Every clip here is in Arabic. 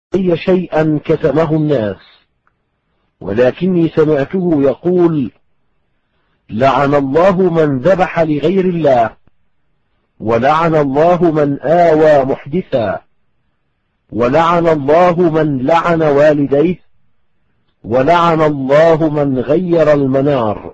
أي شيئا كتمه الناس، ولكني سمعته يقول: لعن الله من ذبح لغير الله، ولعن الله من آوى محدثا، ولعن الله من لعن والديه، ولعن الله من غير المنار.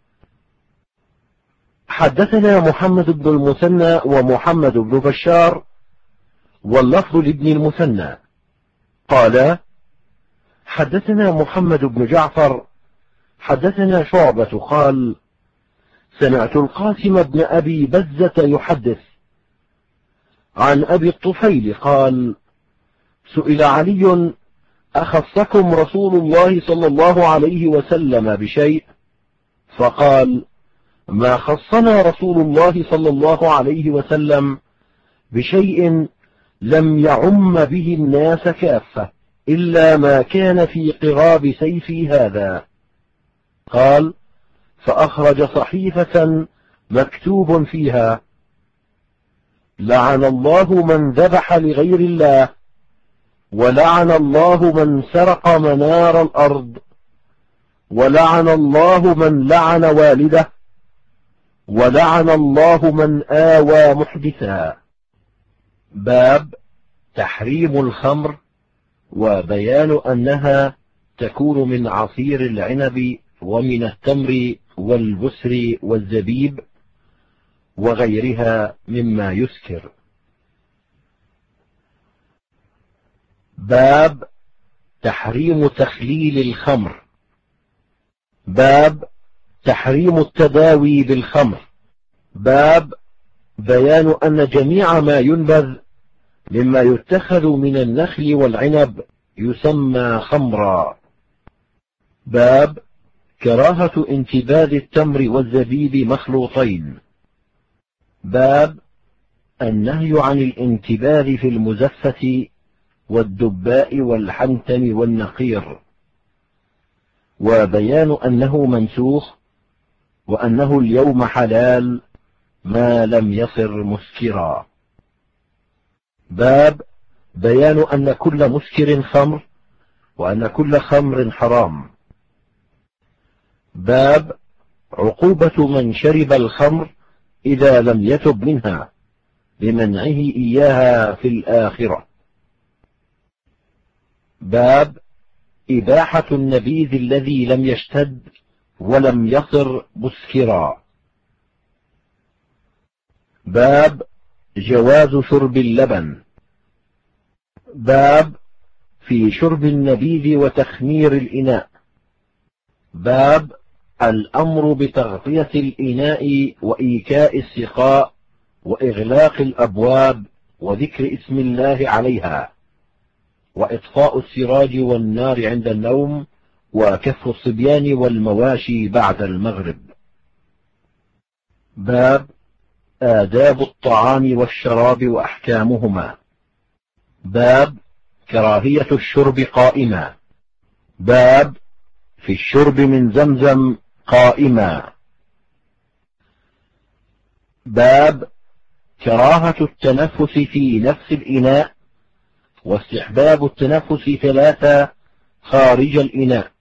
حدثنا محمد بن المثنى ومحمد بن بشار، واللفظ لابن المثنى قال: حدثنا محمد بن جعفر حدثنا شعبة قال: سمعت القاسم بن أبي بزة يحدث عن أبي الطفيل قال: سئل علي: أخصكم رسول الله صلى الله عليه وسلم بشيء؟ فقال: ما خصنا رسول الله صلى الله عليه وسلم بشيء لم يعم به الناس كافة إلا ما كان في قراب سيفي هذا. قال: فأخرج صحيفة مكتوب فيها: لعن الله من ذبح لغير الله، ولعن الله من سرق منار الأرض، ولعن الله من لعن والده، ولعن الله من آوى محدثا. باب تحريم الخمر وبيان أنها تكون من عصير العنب ومن التمر والبسر والزبيب وغيرها مما يسكر. باب تحريم تخليل الخمر. باب تحريم التداوي بالخمر. باب بيان أن جميع ما ينبذ مما يتخذ من النخل والعنب يسمى خمرا. باب كراهة انتباذ التمر والزبيب مخلوطين. باب النهي عن الانتباذ في المزفة والدباء والحنتم والنقير، وبيان أنه منسوخ، وأنه اليوم حلال ما لم يصر مسكرا. باب بيان أن كل مسكر خمر، وأن كل خمر حرام. باب عقوبة من شرب الخمر إذا لم يتب منها بمنعه إياها في الآخرة. باب إباحة النبيذ الذي لم يشتد ولم يصر مسكرا. باب جواز شرب اللبن. باب في شرب النبيذ وتخمير الإناء. باب الأمر بتغطية الإناء وإيكاء السقاء وإغلاق الأبواب وذكر اسم الله عليها، وإطفاء السراج والنار عند النوم، وكف الصبيان والمواشي بعد المغرب. باب آداب الطعام والشراب وأحكامهما. باب كراهية الشرب قائما. باب في الشرب من زمزم قائما. باب كراهة التنفس في نفس الإناء، واستحباب التنفس 3 خارج الإناء.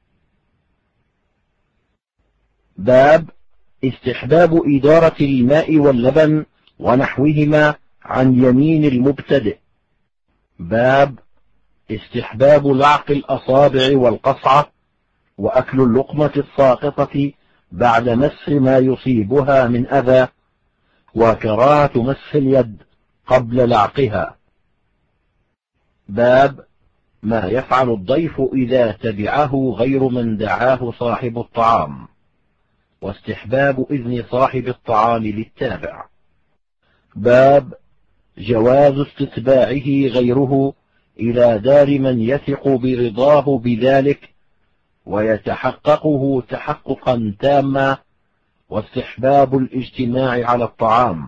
باب استحباب إدارة الماء واللبن ونحوهما عن يمين المبتدئ. باب استحباب لعق الأصابع والقصعة، وأكل اللقمة الساقطة بعد مسح ما يصيبها من أذى، وكراهة مسح اليد قبل لعقها. باب ما يفعل الضيف إذا تبعه غير من دعاه صاحب الطعام، واستحباب إذن صاحب الطعام للتابع. باب جواز استتباعه غيره إلى دار من يثق برضاه بذلك ويتحققه تحققا تاما، واستحباب الاجتماع على الطعام.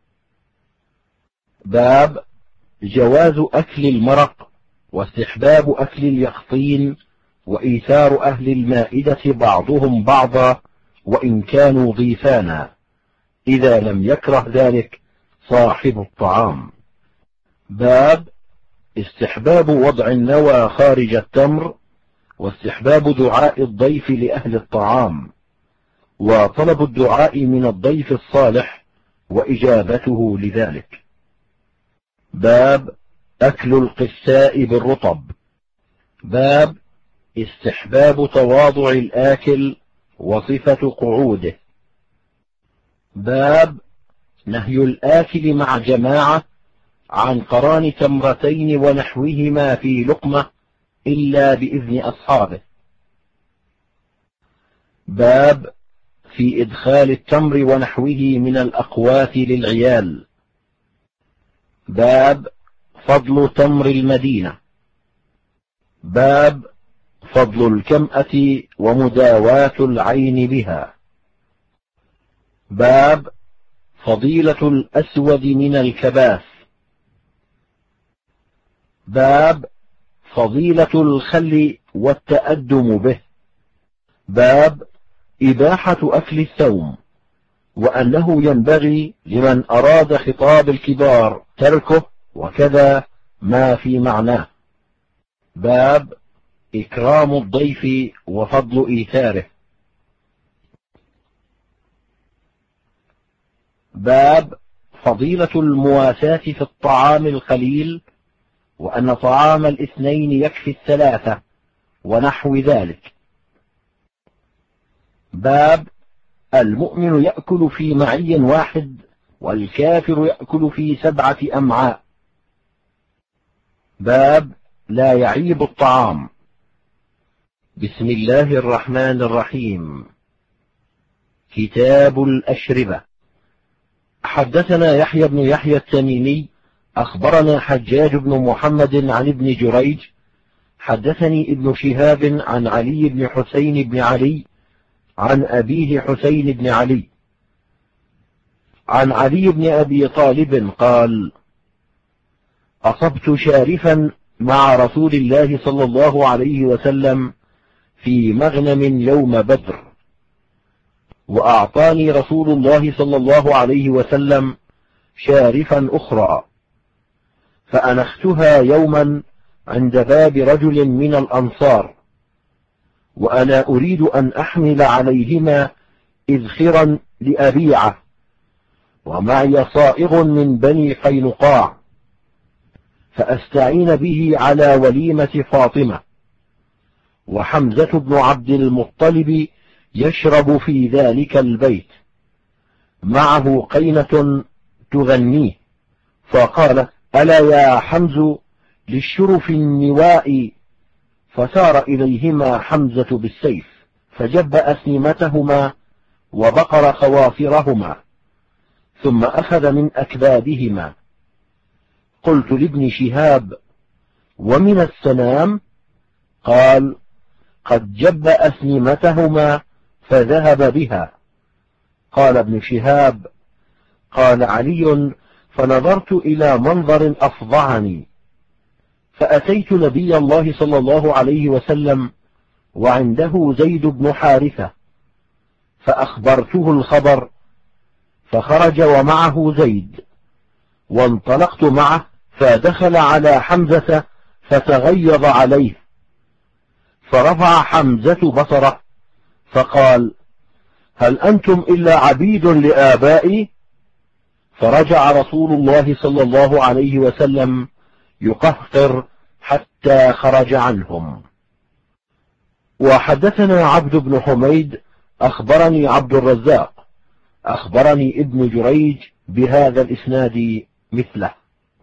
باب جواز أكل المرق، واستحباب أكل اليقطين، وإيثار أهل المائدة بعضهم بعضا وإن كانوا ضيفانا، إذا لم يكره ذلك صاحب الطعام. باب استحباب وضع النوى خارج التمر، واستحباب دعاء الضيف لأهل الطعام، وطلب الدعاء من الضيف الصالح وإجابته لذلك. باب أكل القساء بالرطب. باب استحباب تواضع الآكل وصفة قعوده. باب نهي الآكل مع جماعة عن قران تمرتين ونحوهما في لقمة إلا بإذن أصحابه. باب في إدخال التمر ونحوه من الأقوات للعيال. باب فضل تمر المدينة. باب فضل الكمأة ومداواة العين بها. باب فضيلة الأسود من الكباس. باب فضيلة الخل والتأدم به. باب إباحة أكل الثوم، وأنه ينبغي لمن أراد خطاب الكبار تركه، وكذا ما في معناه. باب إكرام الضيف وفضل إيثاره. باب فضيلة المواساة في الطعام القليل، وأن طعام الاثنين يكفي الثلاثة ونحو ذلك. باب المؤمن يأكل في معي واحد، والكافر يأكل في 7 أمعاء. باب لا يعيب الطعام. بسم الله الرحمن الرحيم. كتاب الأشربة. حدثنا يحيى بن يحيى التميمي أخبرنا حجاج بن محمد عن ابن جريج حدثني ابن شهاب عن علي بن حسين بن علي عن أبيه حسين بن علي عن علي بن أبي طالب قال: أصبت شارفا مع رسول الله صلى الله عليه وسلم في مغنم يوم بدر، وأعطاني رسول الله صلى الله عليه وسلم شارفا أخرى، فأنختها يوما عند باب رجل من الأنصار، وأنا أريد أن أحمل عليهما إذخرا لأبيعه، ومعي صائغ من بني قينقاع، فأستعين به على وليمة فاطمة، وحمزة بن عبد المطلب يشرب في ذلك البيت، معه قينة تغنيه، فقال: ألا يا حمز للشرف النواء، فسار إليهما حمزة بالسيف، فجب أسنمتهما وبقر خواصرهما، ثم أخذ من أكبادهما. قلت لابن شهاب: ومن السنام؟ قال: قد جب أسنمتهما فذهب بها. قال ابن شهاب: قال علي: فنظرت إلى منظر أفظعني، فأتيت نبي الله صلى الله عليه وسلم وعنده زيد بن حارثة، فأخبرته الخبر، فخرج ومعه زيد، وانطلقت معه، فدخل على حمزة فتغيظ عليه، فرفع حمزة بصره فقال: هل أنتم إلا عبيد لآبائي؟ فرجع رسول الله صلى الله عليه وسلم يقهقر حتى خرج عنهم. وحدثنا عبد بن حميد أخبرني عبد الرزاق أخبرني ابن جريج بهذا الإسناد مثله.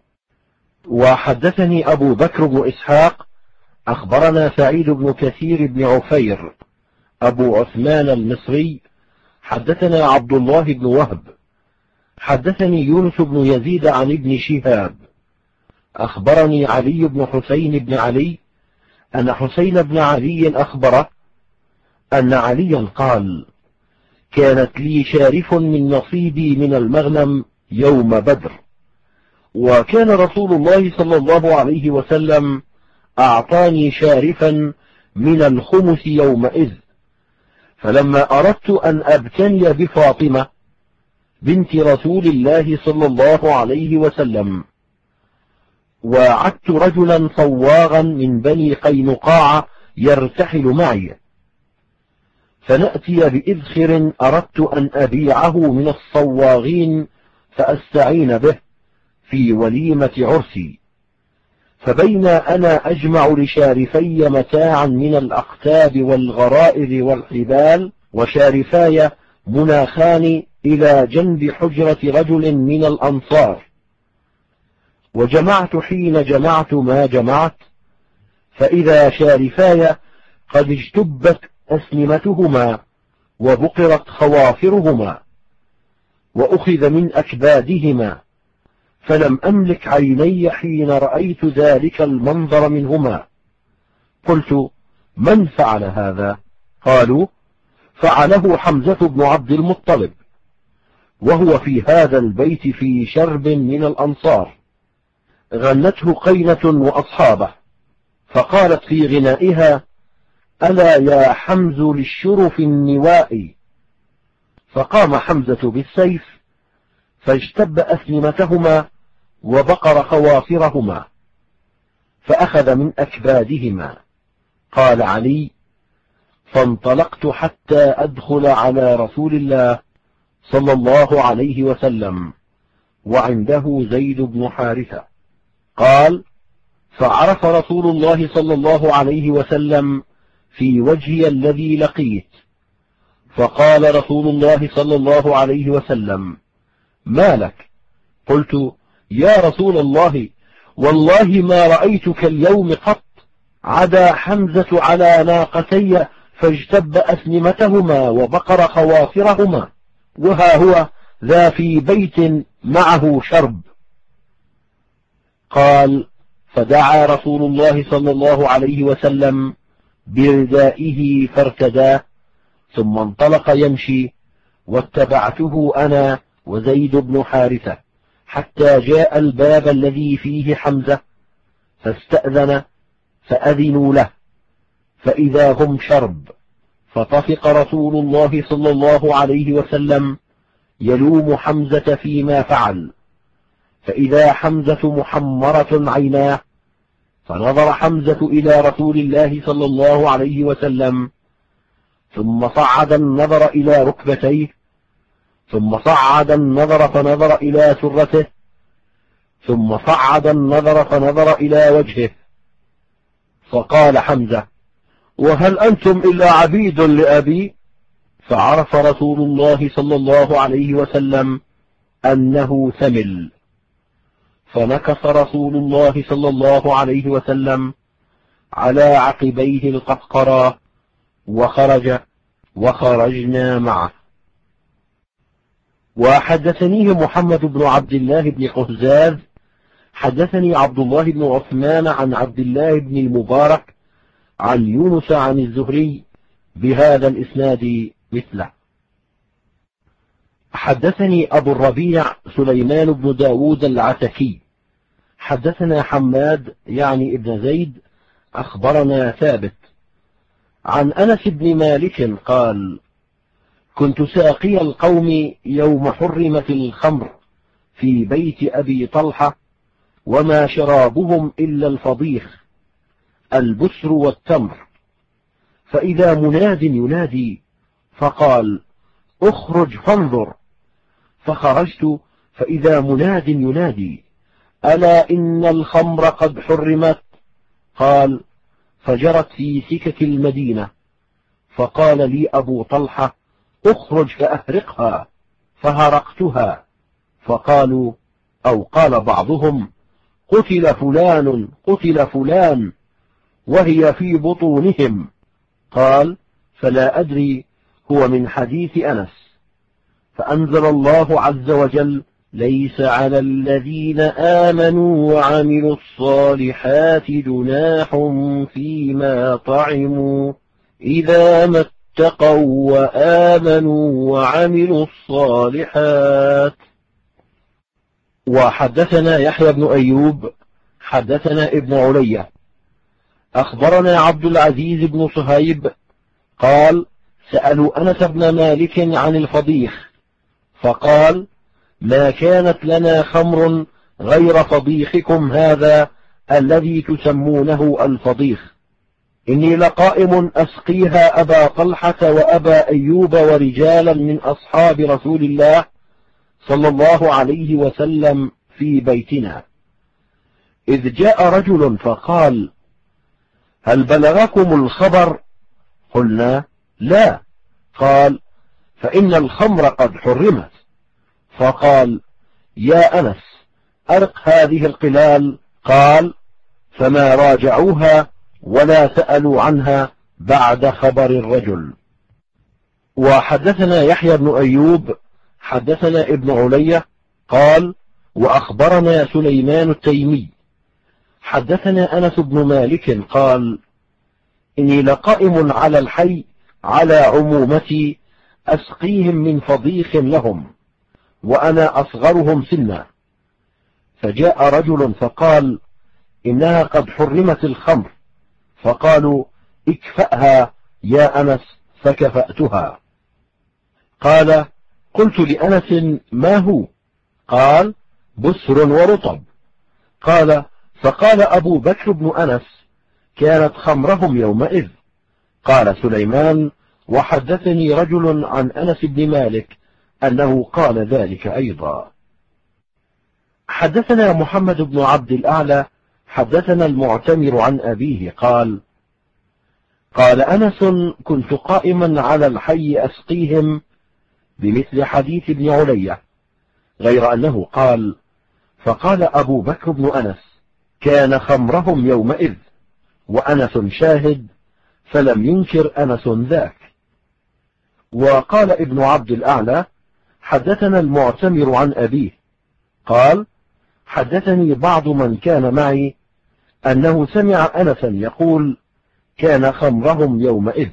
وحدثني أبو بكر بن إسحاق أخبرنا سعيد بن كثير بن عفير أبو عثمان المصري حدثنا عبد الله بن وهب حدثني يونس بن يزيد عن ابن شهاب أخبرني علي بن حسين بن علي أن حسين بن علي أخبره أن عليا قال: كانت لي شارف من نصيبي من المغنم يوم بدر، وكان رسول الله صلى الله عليه وسلم أعطاني شارفا من الخمس يومئذ، فلما أردت أن أبتني بفاطمة بنت رسول الله صلى الله عليه وسلم وعدت رجلا صواغا من بني قينقاع يرتحل معي، فنأتي بإذخر أردت أن أبيعه من الصواغين فأستعين به في وليمة عرسي، فبين أنا أجمع لشارفي متاعا من الأقتاب والغرائر والحبال، وشارفاي مناخان إلى جنب حجرة رجل من الأنصار، وجمعت حين جمعت ما جمعت، فإذا شارفاي قد اجتبت أسنمتهما وبقرت خواصرهما وأخذ من أكبادهما، فلم أملك عيني حين رأيت ذلك المنظر منهما. قلت: من فعل هذا؟ قالوا: فعله حمزة بن عبد المطلب، وهو في هذا البيت في شرب من الأنصار. غنته قينة وأصحابه، فقالت في غنائها: ألا يا حمز للشرف النواء، فقام حمزة بالسيف فاجتب أسنمتهما وبقر خواصرهما فأخذ من أكبادهما. قال علي: فانطلقت حتى أدخل على رسول الله صلى الله عليه وسلم وعنده زيد بن حارثة. قال: فعرف رسول الله صلى الله عليه وسلم في وجهي الذي لقيت، فقال رسول الله صلى الله عليه وسلم: ما لك؟ قلت: يا رسول الله، والله ما رأيتك اليوم قط، عدا حمزة على ناقتي فاجتب أسنمتهما وبقر خواصرهما، وها هو ذا في بيت معه شرب. قال: فدعا رسول الله صلى الله عليه وسلم بردائه فارتداه، ثم انطلق يمشي، واتبعته أنا وزيد بن حارثة حتى جاء الباب الذي فيه حمزة، فاستأذن فأذنوا له، فإذا هم شرب، فطفق رسول الله صلى الله عليه وسلم يلوم حمزة فيما فعل، فإذا حمزة محمرة عيناه، فنظر حمزة إلى رسول الله صلى الله عليه وسلم، ثم صعد النظر إلى ركبتيه، ثم صعد النظر فنظر إلى سرته، ثم صعد النظر فنظر إلى وجهه، فقال حمزة: وهل أنتم إلا عبيد لأبي؟ فعرف رسول الله صلى الله عليه وسلم أنه ثمل، فنكص رسول الله صلى الله عليه وسلم على عقبيه القهقرى وخرج، وخرجنا معه. وحدثنيه محمد بن عبد الله بن قهزاز حدثني عبد الله بن عثمان عن عبد الله بن المبارك عن يونس عن الزهري بهذا الإسناد مثله. حدثني أبو الربيع سليمان بن داود العتكي حدثنا حماد يعني ابن زيد أخبرنا ثابت عن أنس بن مالك قال: كنت ساقي القوم يوم حرمت الخمر في بيت أبي طلحة، وما شرابهم إلا الفضيخ البسر والتمر، فإذا مناد ينادي فقال: اخرج فانظر، فخرجت فإذا مناد ينادي: ألا إن الخمر قد حرمت. قال: فجرت في سكك المدينة، فقال لي أبو طلحة: اخرج فأهرقها، فهرقتها، فقالوا أو قال بعضهم: قتل فلان قتل فلان، وهي في بطونهم. قال: فلا أدري، هو من حديث أنس. فأنزل الله عز وجل: ليس على الذين آمنوا وعملوا الصالحات جناح فيما طعموا إذا ما اتقوا وآمنوا وعملوا الصالحات. وحدثنا يحيى بن أيوب حدثنا ابن علية أخبرنا عبد العزيز بن صهيب قال: سألوا أنس بن مالك عن الفضيخ، فقال: ما كانت لنا خمر غير فضيخكم هذا الذي تسمونه الفضيخ. إني لقائم أسقيها أبا طلحة وأبا أيوب ورجالا من أصحاب رسول الله صلى الله عليه وسلم في بيتنا، إذ جاء رجل فقال: هل بلغكم الخبر؟ قلنا: لا. قال: فإن الخمر قد حرمت. فقال: يا أنس، أرق هذه القلال. قال: فما راجعوها ولا سألوا عنها بعد خبر الرجل. وحدثنا يحيى بن أيوب حدثنا ابن علية قال: وأخبرنا سليمان التيمي حدثنا أنس بن مالك قال: إني لقائم على الحي على عمومتي أسقيهم من فضيخ لهم وأنا أصغرهم سنا، فجاء رجل فقال: إنها قد حرمت الخمر. فقالوا: اكفأها يا أنس، فكفأتها. قال: قلت لأنس: ما هو؟ قال: بسر ورطب. قال: فقال أبو بكر بن أنس: كانت خمرهم يومئذ. قال سليمان: وحدثني رجل عن أنس بن مالك أنه قال ذلك أيضا. حدثنا محمد بن عبد الأعلى حدثنا المعتمر عن أبيه قال: قال أنس: كنت قائما على الحي أسقيهم بمثل حديث ابن علية، غير أنه قال: فقال أبو بكر بن أنس: كان خمرهم يومئذ، وأنس شاهد، فلم ينكر أنس ذاك. وقال ابن عبد الأعلى: حدثنا المعتمر عن أبيه قال: حدثني بعض من كان معي أنه سمع أنسا يقول: كان خمرهم يومئذ.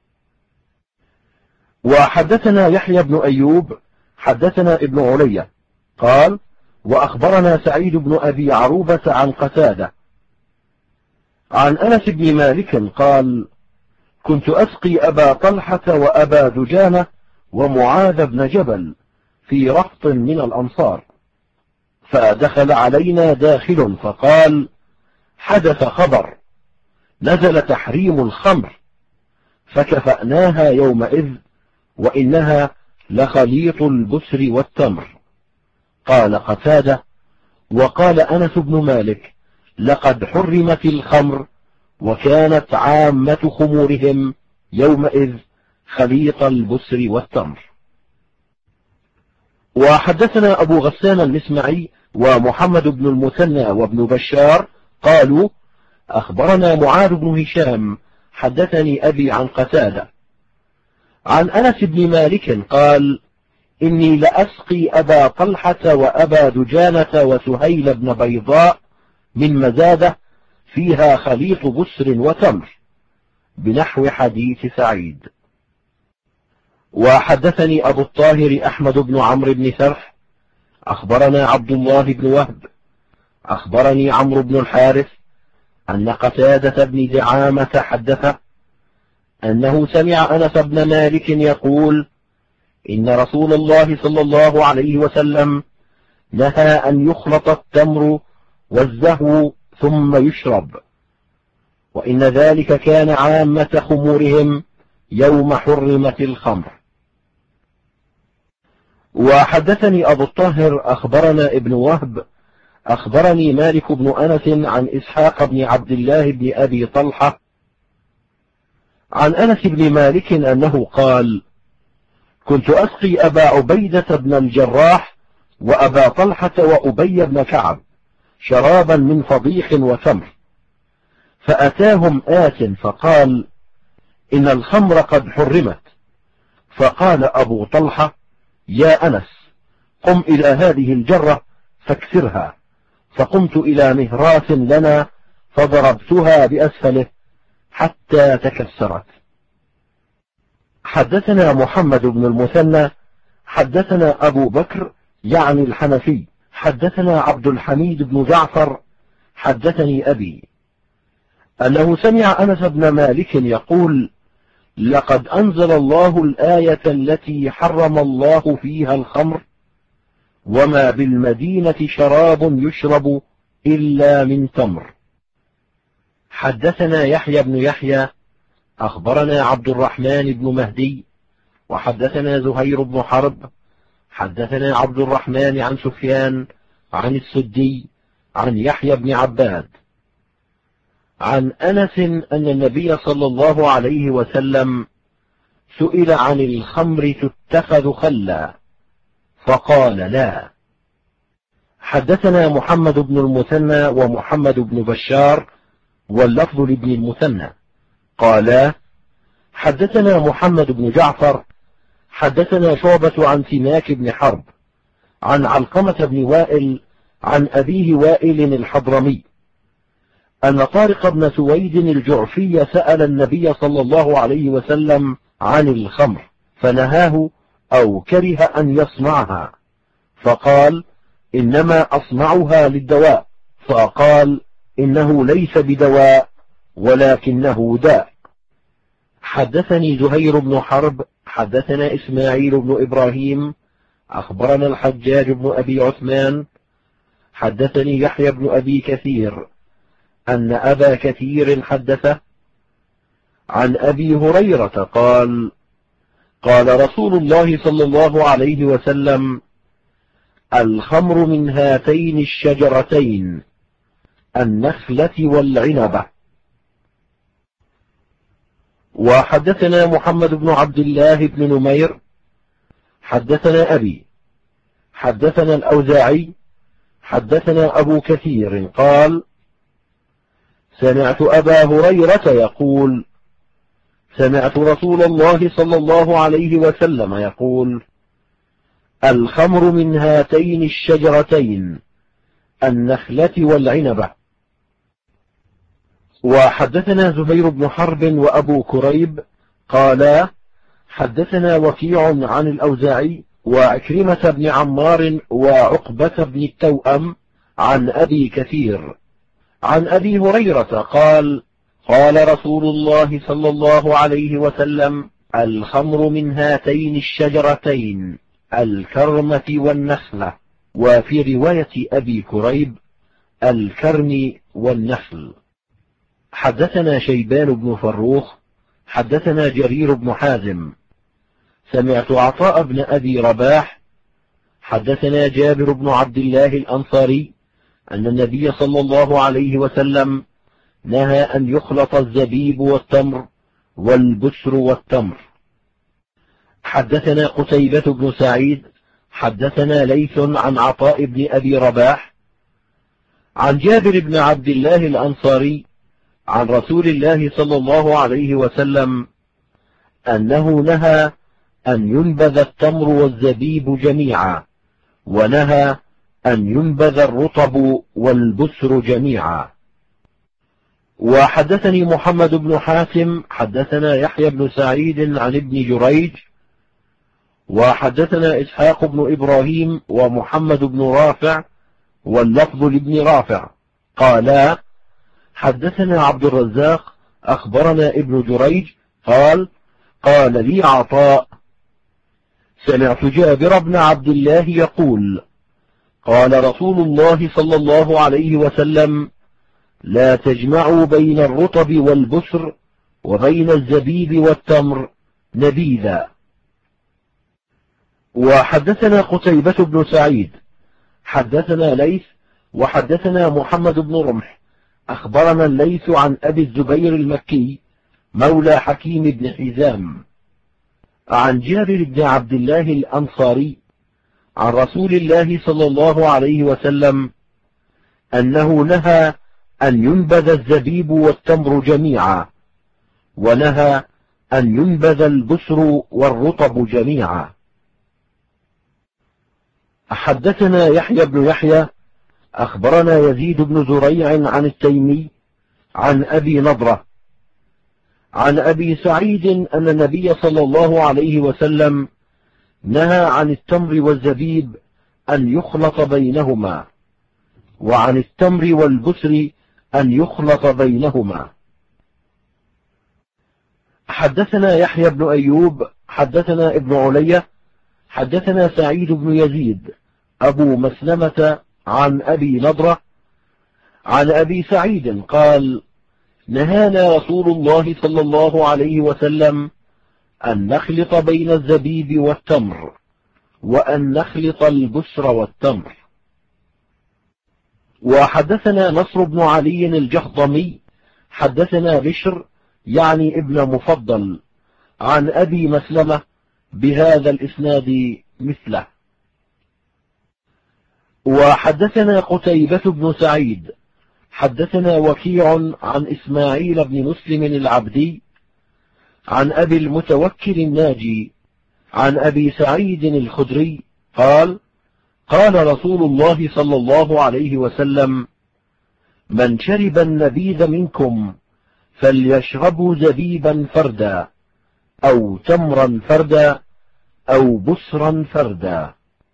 وحدثنا يحيى بن أيوب حدثنا ابن علية قال: وأخبرنا سعيد بن أبي عروبة عن قتادة عن أنس بن مالك قال: كنت أسقي أبا طلحة وأبا دجانة ومعاذ بن جبل في رهط من الأنصار، فدخل علينا داخل فقال: حدث خبر، نزل تحريم الخمر، فكفأناها يومئذ، وإنها لخليط البسر والتمر. قال قتادة: وقال أنس بن مالك: لقد حرمت الخمر، وكانت عامة خمورهم يومئذ خليط البسر والتمر. وحدثنا أبو غسان المسمعي ومحمد بن المثنى وابن بشار قالوا: أخبرنا معاذ بن هشام حدثني أبي عن قتادة عن أنس بن مالك قال: إني لأسقي أبا طلحة وأبا دجانة وسهيل بن بيضاء من مزادة فيها خليط بسر وتمر، بنحو حديث سعيد. وحدثني أبو الطاهر أحمد بن عمرو بن سرح أخبرنا عبد الله بن وهب أخبرني عمرو بن الحارث أن قتادة بن دعامة حدثه أنه سمع أنس بن مالك يقول: إن رسول الله صلى الله عليه وسلم نهى أن يخلط التمر والزهو ثم يشرب، وإن ذلك كان عامة خمورهم يوم حرمت الخمر. وحدثني أبو الطاهر أخبرنا ابن وهب أخبرني مالك بن أنس عن إسحاق بن عبد الله بن أبي طلحة عن أنس بن مالك أنه قال: كنت أسقي أبا عبيدة بن الجراح وأبا طلحة وأبي بن كعب شرابا من فضيخ وتمر، فأتاهم آت فقال: إن الخمر قد حرمت. فقال أبو طلحة: يا أنس، قم إلى هذه الجرة فاكسرها. فقمت إلى مهراس لنا فضربتها بأسفله حتى تكسرت. حدثنا محمد بن المثنى حدثنا أبو بكر يعني الحنفي حدثنا عبد الحميد بن جعفر حدثني أبي أنه سمع أنس بن مالك يقول: لقد أنزل الله الآية التي حرم الله فيها الخمر، وما بالمدينة شراب يشرب إلا من تمر. حدثنا يحيى بن يحيى أخبرنا عبد الرحمن بن مهدي وحدثنا زهير بن حرب حدثنا عبد الرحمن عن سفيان عن السدي عن يحيى بن عباد عن أنس أن النبي صلى الله عليه وسلم سئل عن الخمر تتخذ خلا فقال لا. حدثنا محمد بن المثنى ومحمد بن بشار واللفظ لابن المثنى قالا حدثنا محمد بن جعفر حدثنا شعبة عن سماك بن حرب عن علقمة بن وائل عن أبيه وائل الحضرمي أن طارق بن سويد الجعفي سأل النبي صلى الله عليه وسلم عن الخمر فنهاه أو كره أن يصنعها فقال إنما أصنعها للدواء فقال إنه ليس بدواء ولكنه داء. حدثني زهير بن حرب حدثنا إسماعيل بن إبراهيم أخبرنا الحجاج بن أبي عثمان حدثني يحيى بن أبي كثير أن أبا كثير حدثه عن أبي هريرة قال قال رسول الله صلى الله عليه وسلم الخمر من هاتين الشجرتين النخلة والعنبة. وحدثنا محمد بن عبد الله بن نمير حدثنا أبي حدثنا الأوزاعي حدثنا أبو كثير قال سمعت أبا هريرة يقول سمعت رسول الله صلى الله عليه وسلم يقول الخمر من هاتين الشجرتين النخلة والعنبة. وحدثنا زهير بن حرب وأبو كريب قالا حدثنا وكيع عن الأوزاعي وعكرمة بن عمار وعقبة بن التوأم عن أبي كثير عن أبي هريرة قال قال رسول الله صلى الله عليه وسلم الخمر من هاتين الشجرتين الكرمة والنخلة. وفي رواية أبي كريب الكرم والنخل. حدثنا شيبان بن فروخ حدثنا جرير بن حازم سمعت عطاء بن أبي رباح حدثنا جابر بن عبد الله الأنصاري أن النبي صلى الله عليه وسلم نهى أن يخلط الزبيب والتمر والبسر والتمر. حدثنا قتيبة بن سعيد حدثنا ليث عن عطاء بن أبي رباح عن جابر بن عبد الله الأنصاري عن رسول الله صلى الله عليه وسلم أنه نهى أن ينبذ التمر والزبيب جميعا ونهى أن ينبذ الرطب والبسر جميعا. وحدثني محمد بن حاتم حدثنا يحيى بن سعيد عن ابن جريج وحدثنا إسحاق بن إبراهيم ومحمد بن رافع واللفظ لابن رافع قالا حدثنا عبد الرزاق أخبرنا ابن جريج قال قال لي عطاء سمعت جابر بن عبد الله يقول قال رسول الله صلى الله عليه وسلم لا تجمعوا بين الرطب والبسر وبين الزبيب والتمر نبيذا. وحدثنا قتيبة بن سعيد حدثنا ليث وحدثنا محمد بن رمح أخبرنا الليث عن أبي الزبير المكي مولى حكيم بن حزام عن جابر بن عبد الله الأنصاري عن رسول الله صلى الله عليه وسلم أنه نهى أن ينبذ الزبيب والتمر جميعا ونهى أن ينبذ البسر والرطب جميعا. حدثنا يحيى بن يحيى أخبرنا يزيد بن زريع عن التيمي عن أبي نضرة عن أبي سعيد أن النبي صلى الله عليه وسلم نهى عن التمر والزبيب أن يخلط بينهما وعن التمر والبسر أن يخلط بينهما. حدثنا يحيى بن أيوب حدثنا ابن علية حدثنا سعيد بن يزيد أبو مسلمة عن أبي نضرة عن أبي سعيد قال: نهانا رسول الله صلى الله عليه وسلم أن نخلط بين الزبيب والتمر، وأن نخلط البسر والتمر. وحدثنا نصر بن علي الجهضمي حدثنا بشر يعني ابن مفضل عن أبي مسلمة بهذا الإسناد مثله. وحدثنا قتيبة بن سعيد حدثنا وكيع عن إسماعيل بن مسلم العبدي عن أبي المتوكل الناجي عن أبي سعيد الخدري قال: قال رسول الله صلى الله عليه وسلم: من شرب النبيذ منكم فليشربوا زبيبا فردا أو تمرا فردا أو بسرا فردا.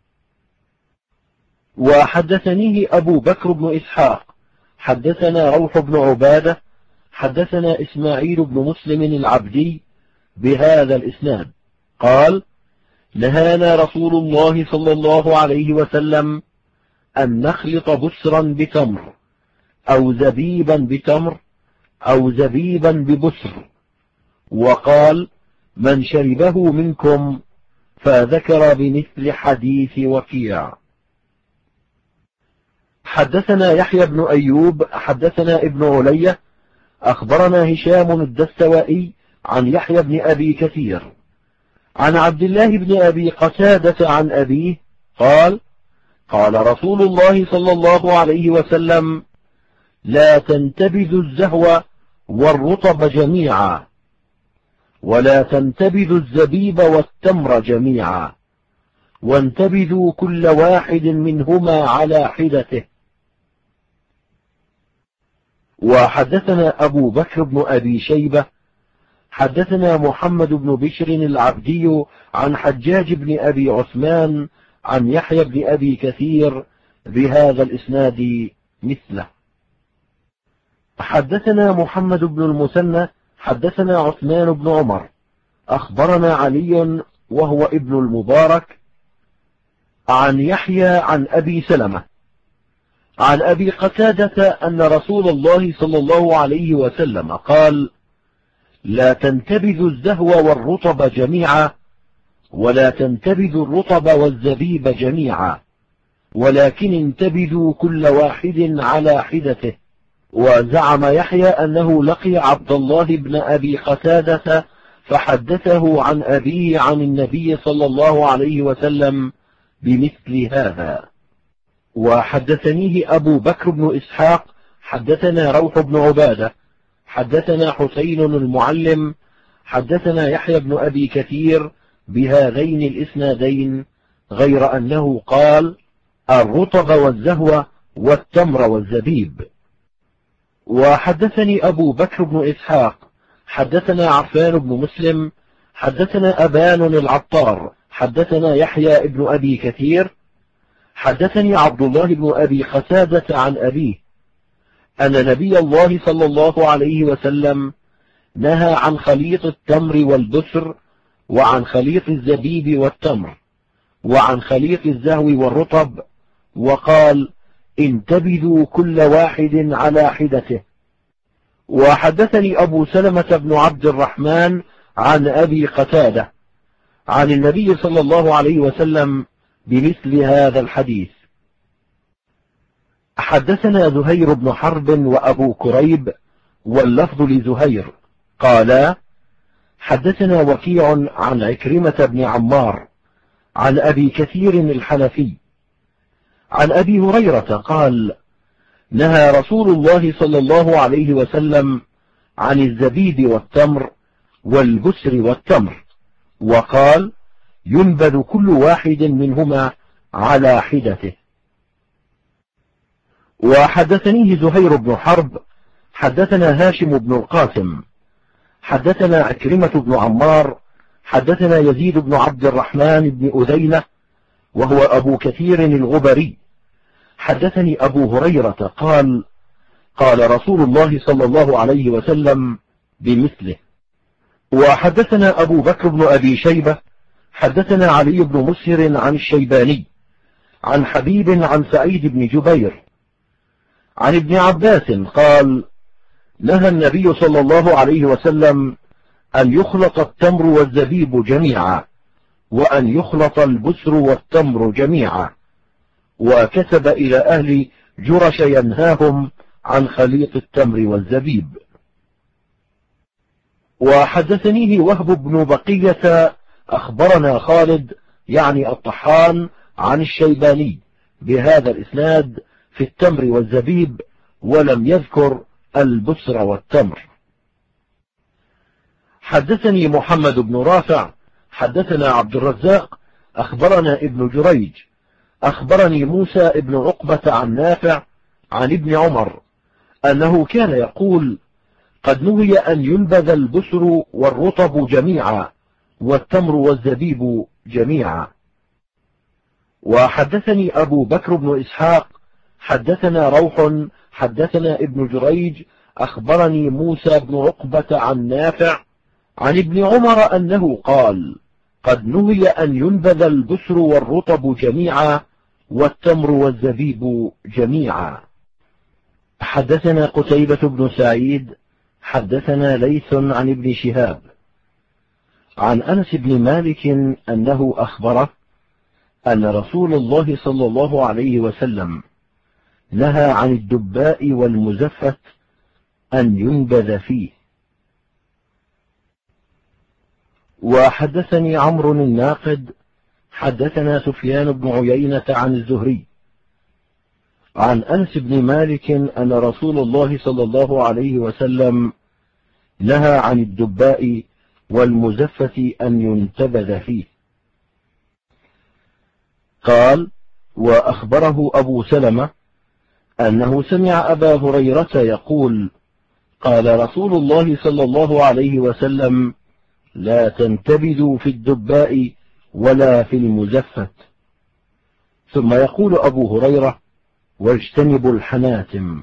وحدثنيه أبو بكر بن إسحاق حدثنا روح بن عبادة حدثنا إسماعيل بن مسلم العبدي بهذا الإسناد قال: نهانا رسول الله صلى الله عليه وسلم أن نخلط بسرا بتمر أو زبيبا بتمر أو زبيبا ببسر، وقال: من شربه منكم، فذكر بمثل حديث وكيع. حدثنا يحيى بن أيوب حدثنا ابن علية أخبرنا هشام الدستوائي عن يحيى بن أبي كثير عن عبد الله بن أبي قتادة عن أبيه قال: قال رسول الله صلى الله عليه وسلم: لا تنتبذوا الزهو والرطب جميعا، ولا تنتبذوا الزبيب والتمر جميعا، وانتبذوا كل واحد منهما على حدته. وحدثنا أبو بكر بن أبي شيبة حدثنا محمد بن بشر العبدي عن حجاج بن أبي عثمان عن يحيى بن أبي كثير بهذا الإسناد مثله. حدثنا محمد بن المثنى حدثنا عثمان بن عمر أخبرنا علي وهو ابن المبارك عن يحيى عن أبي سلمة عن أبي قتادة أن رسول الله صلى الله عليه وسلم قال: لا تنتبذوا الزهو والرطب جميعا، ولا تنتبذوا الرطب والزبيب جميعا، ولكن انتبذوا كل واحد على حدته. وزعم يحيى أنه لقي عبد الله بن أبي قتادة فحدثه عن أبيه عن النبي صلى الله عليه وسلم بمثل هذا. وحدثنيه أبو بكر بن إسحاق حدثنا روح بن عبادة حدثنا حسين المعلم حدثنا يحيى بن أبي كثير بهذين الإسنادين، غير أنه قال: الرطب والزهو والتمر والزبيب. وحدثني أبو بكر بن إسحاق حدثنا عفان بن مسلم حدثنا أبان العطار حدثنا يحيى بن أبي كثير حدثني عبد الله بن أبي قتادة عن أبيه أن نبي الله صلى الله عليه وسلم نهى عن خليط التمر والبسر، وعن خليط الزبيب والتمر، وعن خليط الزهو والرطب، وقال: انتبذوا كل واحد على حدته. وحدثني أبو سلمة بن عبد الرحمن عن أبي قتادة عن النبي صلى الله عليه وسلم بمثل هذا الحديث. حدثنا زهير بن حرب وأبو كريب واللفظ لزهير قالا: حدثنا وكيع عن عكرمة بن عمار عن أبي كثير الحنفي عن أبي هريرة قال: نهى رسول الله صلى الله عليه وسلم عن الزبيب والتمر والبسر والتمر، وقال: ينبذ كل واحد منهما على حدته. وحدثنيه زهير بن حرب حدثنا هاشم بن القاسم حدثنا عكرمة بن عمار حدثنا يزيد بن عبد الرحمن بن أذينة وهو أبو كثير الغبري حدثني أبو هريرة قال: قال رسول الله صلى الله عليه وسلم بمثله. وحدثنا أبو بكر بن أبي شيبة حدثنا علي بن مسهر عن الشيباني عن حبيب عن سعيد بن جبير عن ابن عباس قال: نهى النبي صلى الله عليه وسلم أن يخلط التمر والزبيب جميعا، وأن يخلط البسر والتمر جميعا، وكتب إلى أهل جرش ينهاهم عن خليط التمر والزبيب. وحدثنيه وهب بن بقية أخبرنا خالد يعني الطحان عن الشيباني بهذا الإسناد في التمر والزبيب، ولم يذكر البسر والتمر. حدثني محمد بن رافع حدثنا عبد الرزاق أخبرنا ابن جريج أخبرني موسى بن عقبة عن نافع عن ابن عمر أنه كان يقول: قد نهي أن ينبذ البسر والرطب جميعا، والتمر والزبيب جميعا. وحدثني أبو بكر بن إسحاق حدثنا روح حدثنا ابن جريج أخبرني موسى بن عقبة عن نافع عن ابن عمر أنه قال: قد نهي أن ينبذ البسر والرطب جميعا، والتمر والزبيب جميعا. حدثنا قتيبة بن سعيد حدثنا ليث عن ابن شهاب عن أنس بن مالك أنه أخبره أن رسول الله صلى الله عليه وسلم نهى عن الدباء والمزفت أن ينبذ فيه. وحدثني عمرو الناقد حدثنا سفيان بن عيينة عن الزهري عن أنس بن مالك أن رسول الله صلى الله عليه وسلم نهى عن الدباء والمزفة أن ينتبذ فيه. قال: وأخبره أبو سلمة أنه سمع أبا هريرة يقول: قال رسول الله صلى الله عليه وسلم: لا تنتبذوا في الدباء ولا في المزفت. ثم يقول أبو هريرة: واجتنبوا الحناتم.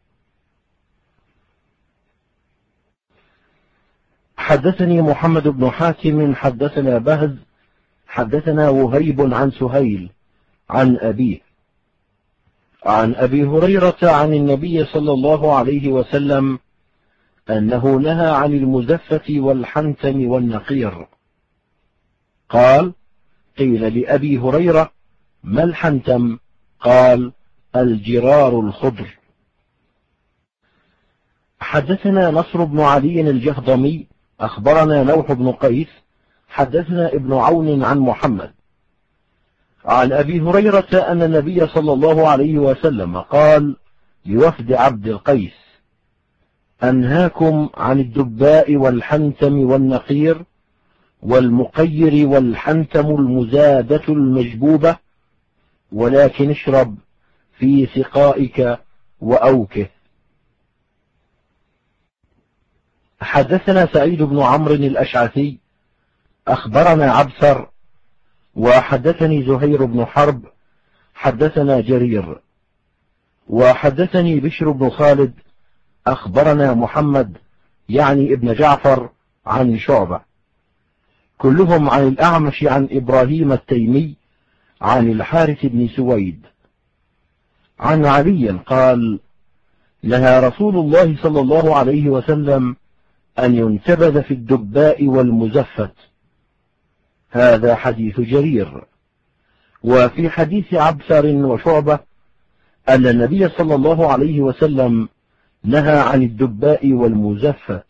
حدثني محمد بن حاتم حدثنا بهز حدثنا وهيب عن سهيل عن أبيه عن أبي هريرة عن النبي صلى الله عليه وسلم أنه نهى عن المزفة والحنتم والنقير. قال: قيل لأبي هريرة: ما الحنتم؟ قال: الجرار الخضر. حدثنا نصر بن علي الجهضمي أخبرنا نوح بن قيس حدثنا ابن عون عن محمد عن أبي هريرة أن النبي صلى الله عليه وسلم قال لوفد عبد القيس: أنهاكم عن الدباء والحنتم والنقير والمقير والحنتم المزادة المجبوبة، ولكن اشرب في سقائك وأوكه. حدثنا سعيد بن عمرو الأشعثي أخبرنا عبثر وحدثني زهير بن حرب حدثنا جرير وحدثني بشر بن خالد أخبرنا محمد يعني ابن جعفر عن شعبة، كلهم عن الأعمش عن إبراهيم التيمي عن الحارث بن سويد عن علي قال: نهى رسول الله صلى الله عليه وسلم أن ينتبذ في الدباء والمزفت. هذا حديث جرير. وفي حديث عبثر وشعبة أن النبي صلى الله عليه وسلم نهى عن الدباء والمزفت.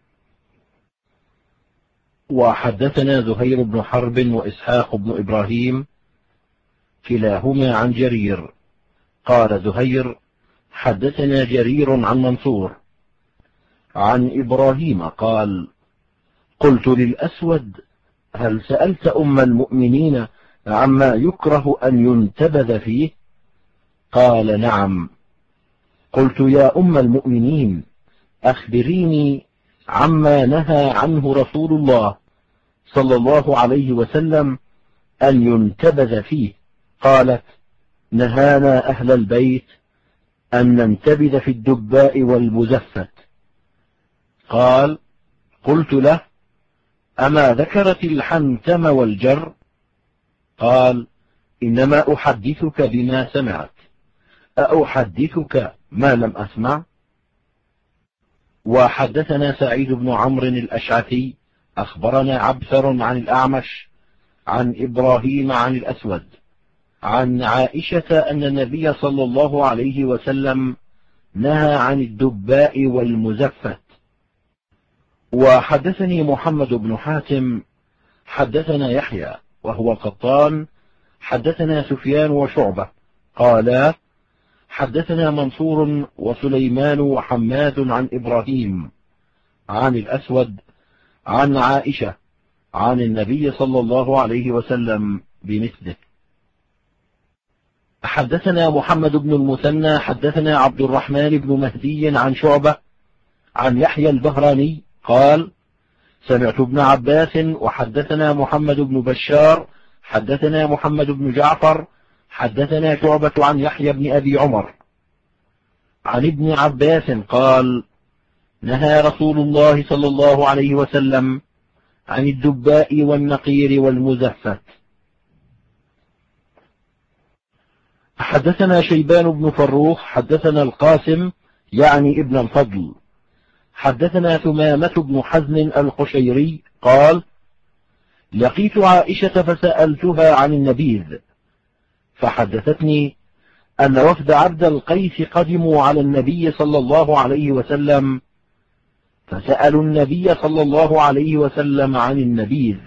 وحدثنا زهير بن حرب وإسحاق بن إبراهيم كلاهما عن جرير. قال زهير: حدثنا جرير عن منصور عن إبراهيم قال: قلت للأسود: هل سألت أم المؤمنين عما يكره أن ينتبذ فيه؟ قال: نعم. قلت: يا أم المؤمنين، أخبريني عما نهى عنه رسول الله صلى الله عليه وسلم أن ينتبذ فيه. قالت: نهانا أهل البيت أن ننتبذ في الدباء والمزفت. قال: قلت له: أما ذكرت الحنتم والجر؟ قال: إنما أحدثك بما سمعت، أأحدثك ما لم أسمع؟ وحدثنا سعيد بن عمرو الأشعثي أخبرنا عبثر عن الأعمش عن إبراهيم عن الأسود عن عائشة أن النبي صلى الله عليه وسلم نهى عن الدباء والمزفت. وحدثني محمد بن حاتم حدثنا يحيى وهو القطان حدثنا سفيان وشعبة قالا حدثنا منصور وسليمان وحماد عن إبراهيم عن الأسود عن عائشة عن النبي صلى الله عليه وسلم بمثله. حدثنا محمد بن المثنى حدثنا عبد الرحمن بن مهدي عن شعبة عن يحيى البهراني قال سمعت ابن عباس وحدثنا محمد بن بشار حدثنا محمد بن جعفر حدثنا شعبة عن يحيى بن أبي عمر عن ابن عباس قال نهى رسول الله صلى الله عليه وسلم عن الدباء والنقير والمزفت. حدثنا شيبان بن فروخ حدثنا القاسم يعني ابن الفضل حدثنا ثمامة بن حزن القشيري قال لقيت عائشة فسألتها عن النبيذ فحدثتني أن وفد عبد القيس قدموا على النبي صلى الله عليه وسلم فسألوا النبي صلى الله عليه وسلم عن النبيذ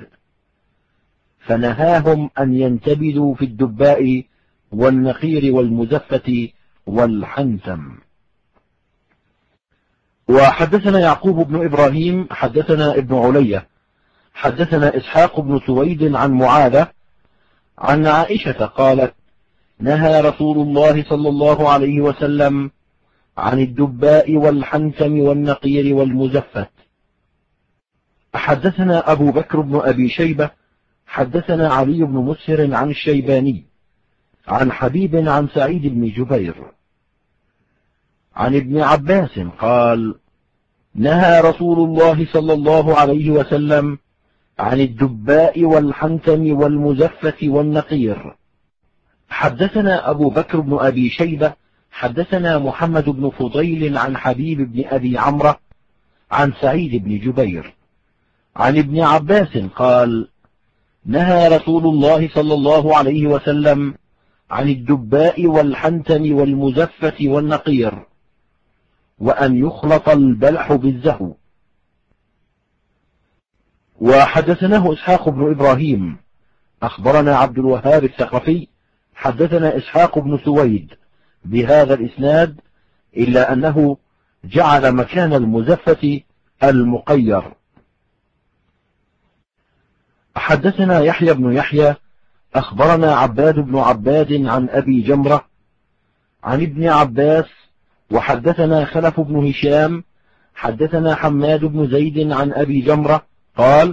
فنهاهم أن ينتبذوا في الدباء والنقير والمزفة والحنتم. وحدثنا يعقوب بن إبراهيم حدثنا ابن علية حدثنا إسحاق بن سويد عن معاذة عن عائشة قالت نهى رسول الله صلى الله عليه وسلم عن الدباء والحنتم والنقير والمزفت. حدثنا أبو بكر بن أبي شيبة حدثنا علي بن مسهر عن الشيباني عن حبيب عن سعيد بن جبير عن ابن عباس قال نهى رسول الله صلى الله عليه وسلم عن الدباء والحنتم والمزفة والنقير. حدثنا أبو بكر بن أبي شيبة حدثنا محمد بن فضيل عن حبيب بن أبي عمرو عن سعيد بن جبير عن ابن عباس قال نهى رسول الله صلى الله عليه وسلم عن الدباء والحنتم والمزفة والنقير وأن يخلط البلح بالزهو. وحدثناه إسحاق بن إبراهيم أخبرنا عبد الوهاب الثقفي حدثنا إسحاق بن سويد بهذا الإسناد إلا أنه جعل مكان المزفة المقير. حدثنا يحيى بن يحيى أخبرنا عباد بن عباد عن أبي جمرة عن ابن عباس وحدثنا خلف بن هشام حدثنا حماد بن زيد عن أبي جمرة قال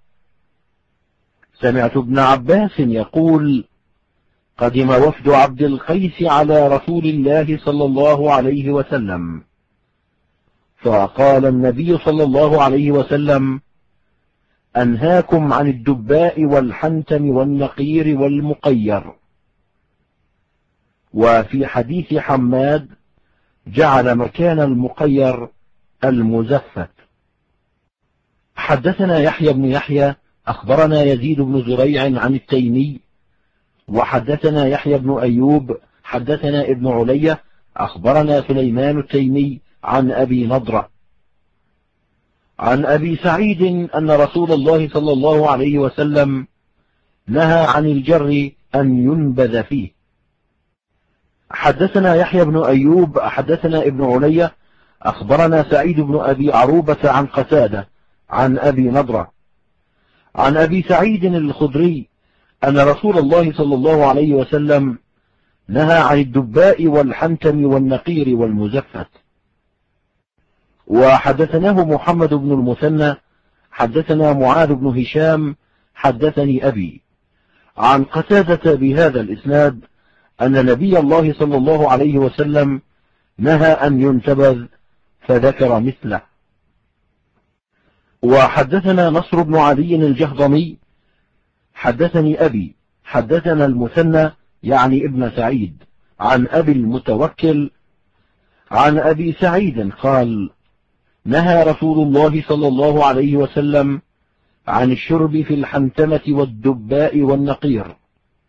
سمعت ابن عباس يقول قدم وفد عبد القيس على رسول الله صلى الله عليه وسلم فقال النبي صلى الله عليه وسلم أنهاكم عن الدباء والحنتم والنقير والمقير. وفي حديث حماد جعل مكان المقير المزفت. حدثنا يحيى بن يحيى أخبرنا يزيد بن زريع عن التيمي وحدثنا يحيى بن أيوب حدثنا ابن علية أخبرنا سليمان التيمي عن أبي نضرة عن أبي سعيد أن رسول الله صلى الله عليه وسلم نهى عن الجر أن ينبذ فيه. حدثنا يحيى بن أيوب حدثنا ابن علية أخبرنا سعيد بن أبي عروبة عن قتادة عن أبي نضرة عن أبي سعيد الخدري أن رسول الله صلى الله عليه وسلم نهى عن الدباء والحنتم والنقير والمزفت. وحدثناه محمد بن المثنى حدثنا معاذ بن هشام حدثني أبي عن قتادة بهذا الإسناد أن نبي الله صلى الله عليه وسلم نهى أن ينتبذ فذكر مثله. وحدثنا نصر بن علي الجهضمي حدثني أبي حدثنا المثنى يعني ابن سعيد عن أبي المتوكل عن أبي سعيد قال: نهى رسول الله صلى الله عليه وسلم عن الشرب في الحنتمة والدباء والنقير.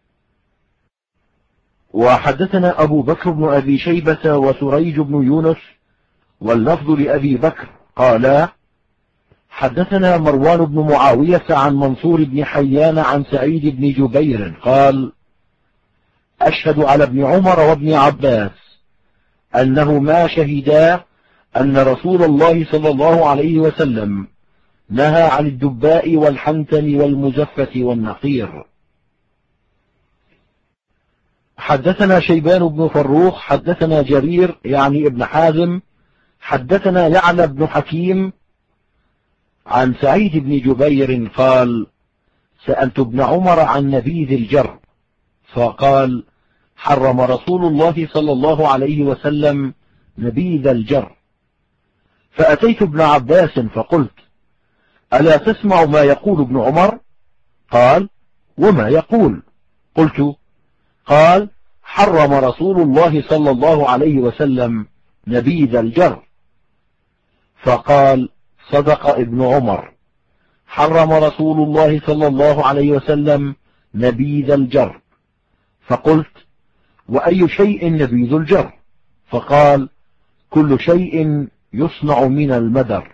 وحدثنا أبو بكر بن أبي شيبة وسريج بن يونس واللفظ لأبي بكر قالا: حدثنا مروان بن معاوية عن منصور بن حيان عن سعيد بن جبير قال: أشهد على ابن عمر وابن عباس أنهما شهدا أن رسول الله صلى الله عليه وسلم نهى عن الدباء والحنتم والمزفة والنقير. حدثنا شيبان بن فروخ حدثنا جرير يعني ابن حازم حدثنا يعلى بن حكيم عن سعيد بن جبير قال: سألت ابن عمر عن نبيذ الجر فقال: حرم رسول الله صلى الله عليه وسلم نبيذ الجر. فأتيت ابن عباس فقلت: ألا تسمع ما يقول ابن عمر؟ قال: وما يقول؟ قلت: قال: حرم رسول الله صلى الله عليه وسلم نبيذ الجر. فقال: صدق ابن عمر، حرم رسول الله صلى الله عليه وسلم نبيذ الجر. فقلت: وأي شيء نبيذ الجر؟ فقال: كل شيء يصنع من المدر.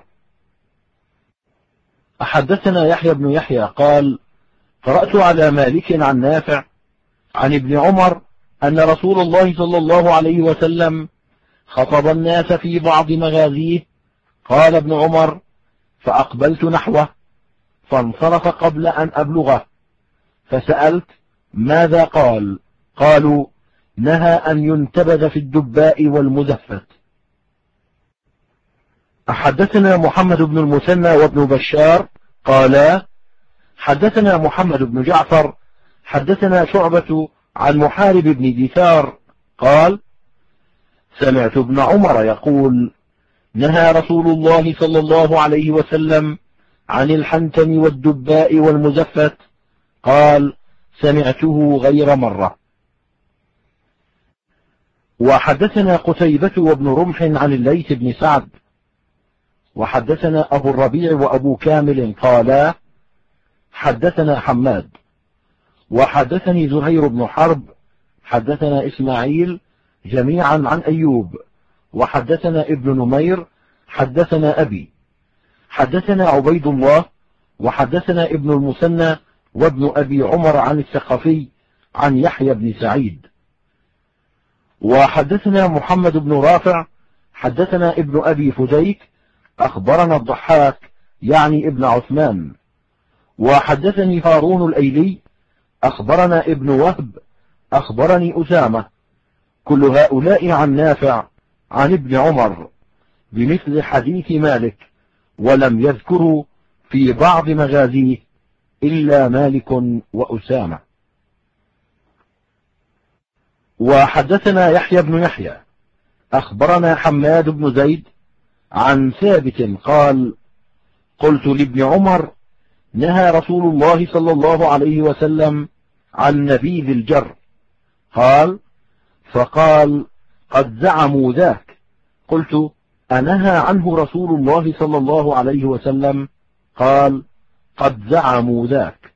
حدثنا يحيى بن يحيى قال: قرأت على مالك عن نافع عن ابن عمر أن رسول الله صلى الله عليه وسلم خطب الناس في بعض مغازيه. قال ابن عمر: فأقبلت نحوه فانصرف قبل أن أبلغه، فسألت: ماذا قال؟ قالوا: نهى أن ينتبذ في الدباء والمزفت. حدثنا محمد بن المثنى وابن بشار قالا: حدثنا محمد بن جعفر حدثنا شعبة عن محارب بن دثار قال: سمعت ابن عمر يقول: نهى رسول الله صلى الله عليه وسلم عن الحنتم والدباء والمزفت. قال: سمعته غير مرة. وحدثنا قتيبة وابن رمح عن الليث بن سعد وحدثنا أبو الربيع وأبو كامل قالا: حدثنا حماد وحدثني زهير بن حرب حدثنا إسماعيل جميعا عن أيوب وحدثنا ابن نمير حدثنا أبي حدثنا عبيد الله وحدثنا ابن المثنى وابن أبي عمر عن الثقفي عن يحيى بن سعيد. وحدثنا محمد بن رافع حدثنا ابن أبي فديك أخبرنا الضحاك يعني ابن عثمان. وحدثني هارون الأيلي أخبرنا ابن وهب أخبرني أسامة، كل هؤلاء عن نافع عن ابن عمر بمثل حديث مالك، ولم يذكروا في بعض مغازيه إلا مالك وأسامة. وحدثنا يحيى بن يحيى أخبرنا حماد بن زيد عن ثابت قال: قلت لابن عمر: نهى رسول الله صلى الله عليه وسلم عن نبيذ الجر. قال: فقال: قد زعموا ذاك. قلت: أنهى عنه رسول الله صلى الله عليه وسلم؟ قال: قد زعموا ذاك.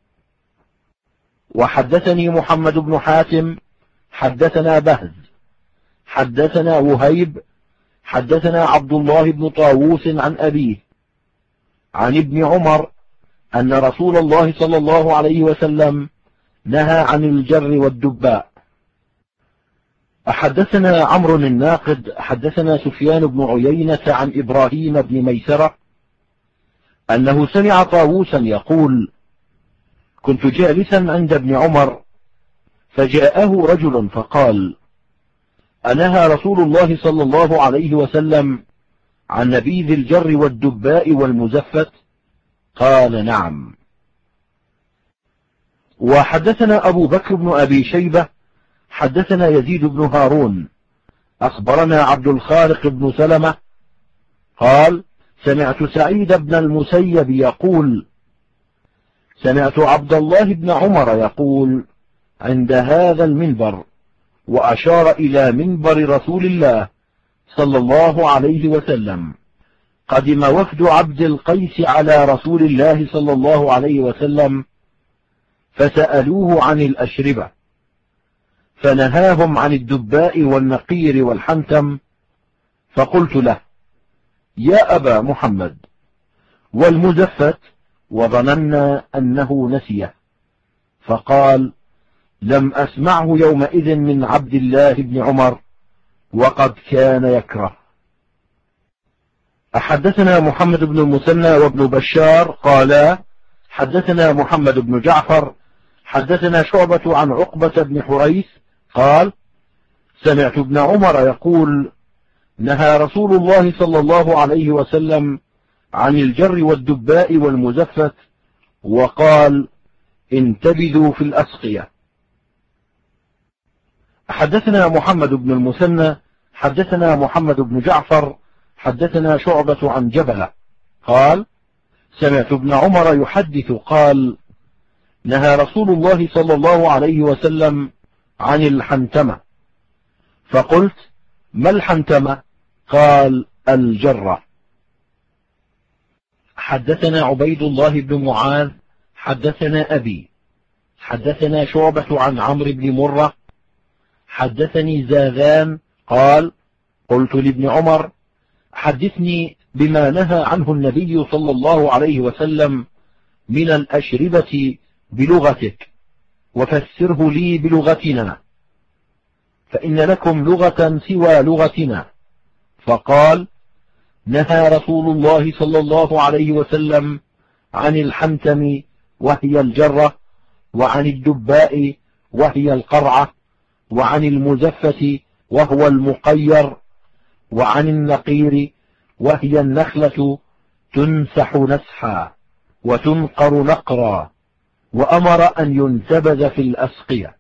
وحدثني محمد بن حاتم حدثنا بهز حدثنا وهيب حدثنا عبد الله بن طاووس عن أبيه عن ابن عمر أن رسول الله صلى الله عليه وسلم نهى عن الجر والدباء. حدثنا عمرو الناقد حدثنا سفيان بن عيينة عن إبراهيم بن ميسرة أنه سمع طاووسا يقول: كنت جالسا عند ابن عمر فجاءه رجل فقال: أنهى رسول الله صلى الله عليه وسلم عن نبيذ الجر والدباء والمزفت؟ قال: نعم. وحدثنا أبو بكر بن أبي شيبة حدثنا يزيد بن هارون أخبرنا عبد الخالق بن سلمة قال: سمعت سعيد بن المسيب يقول: سمعت عبد الله بن عمر يقول عند هذا المنبر، وأشار إلى منبر رسول الله صلى الله عليه وسلم: قدم وفد عبد القيس على رسول الله صلى الله عليه وسلم فسألوه عن الأشربة، فنهاهم عن الدباء والنقير والحنتم، فقلت له: يا أبا محمد، والمزفت؟ وظننا أنه نسيه، فقال: لم أسمعه يومئذ من عبد الله بن عمر، وقد كان يكره. حدثنا محمد بن المثنى وابن بشار قالا حدثنا محمد بن جعفر حدثنا شعبة عن عقبة بن حريث قال: سمعت ابن عمر يقول: نهى رسول الله صلى الله عليه وسلم عن الجر والدباء والمزفت، وقال: انتبذوا في الأسقية. حدثنا محمد بن المثنى حدثنا محمد بن جعفر حدثنا شعبة عن جبلة قال: سمعت ابن عمر يحدث قال: نهى رسول الله صلى الله عليه وسلم عن الحنتمة، فقلت: ما الحنتمة؟ قال: الجرة. حدثنا عبيد الله بن معاذ حدثنا أبي حدثنا شعبة عن عمرو بن مرة حدثني زاذان قال: قلت لابن عمر: حدثني بما نهى عنه النبي صلى الله عليه وسلم من الأشربة بلغتك، وفسره لي بلغتنا، فإن لكم لغة سوى لغتنا. فقال: نهى رسول الله صلى الله عليه وسلم عن الحنتم وهي الجرة، وعن الدباء وهي القرعة، وعن المزفة وهو المقير، وعن النقير وهي النخلة تنسح نسحا وتنقر نقرا، وأمر أن ينتبذ في الأسقية.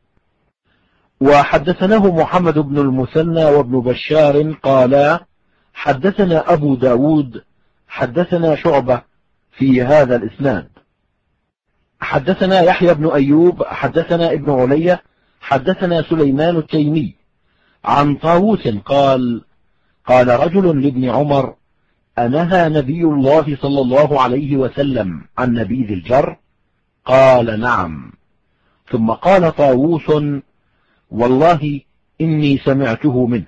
وحدثناه محمد بن المثنى وابن بشار قالا حدثنا أبو داود حدثنا شعبة في هذا الإسناد. حدثنا يحيى بن أيوب حدثنا ابن علية حدثنا سليمان التيمي عن طاووس قال: قال رجل لابن عمر: أنهى نبي الله صلى الله عليه وسلم عن نبيذ الجر؟ قال: نعم. ثم قال طاووس: والله إني سمعته منه.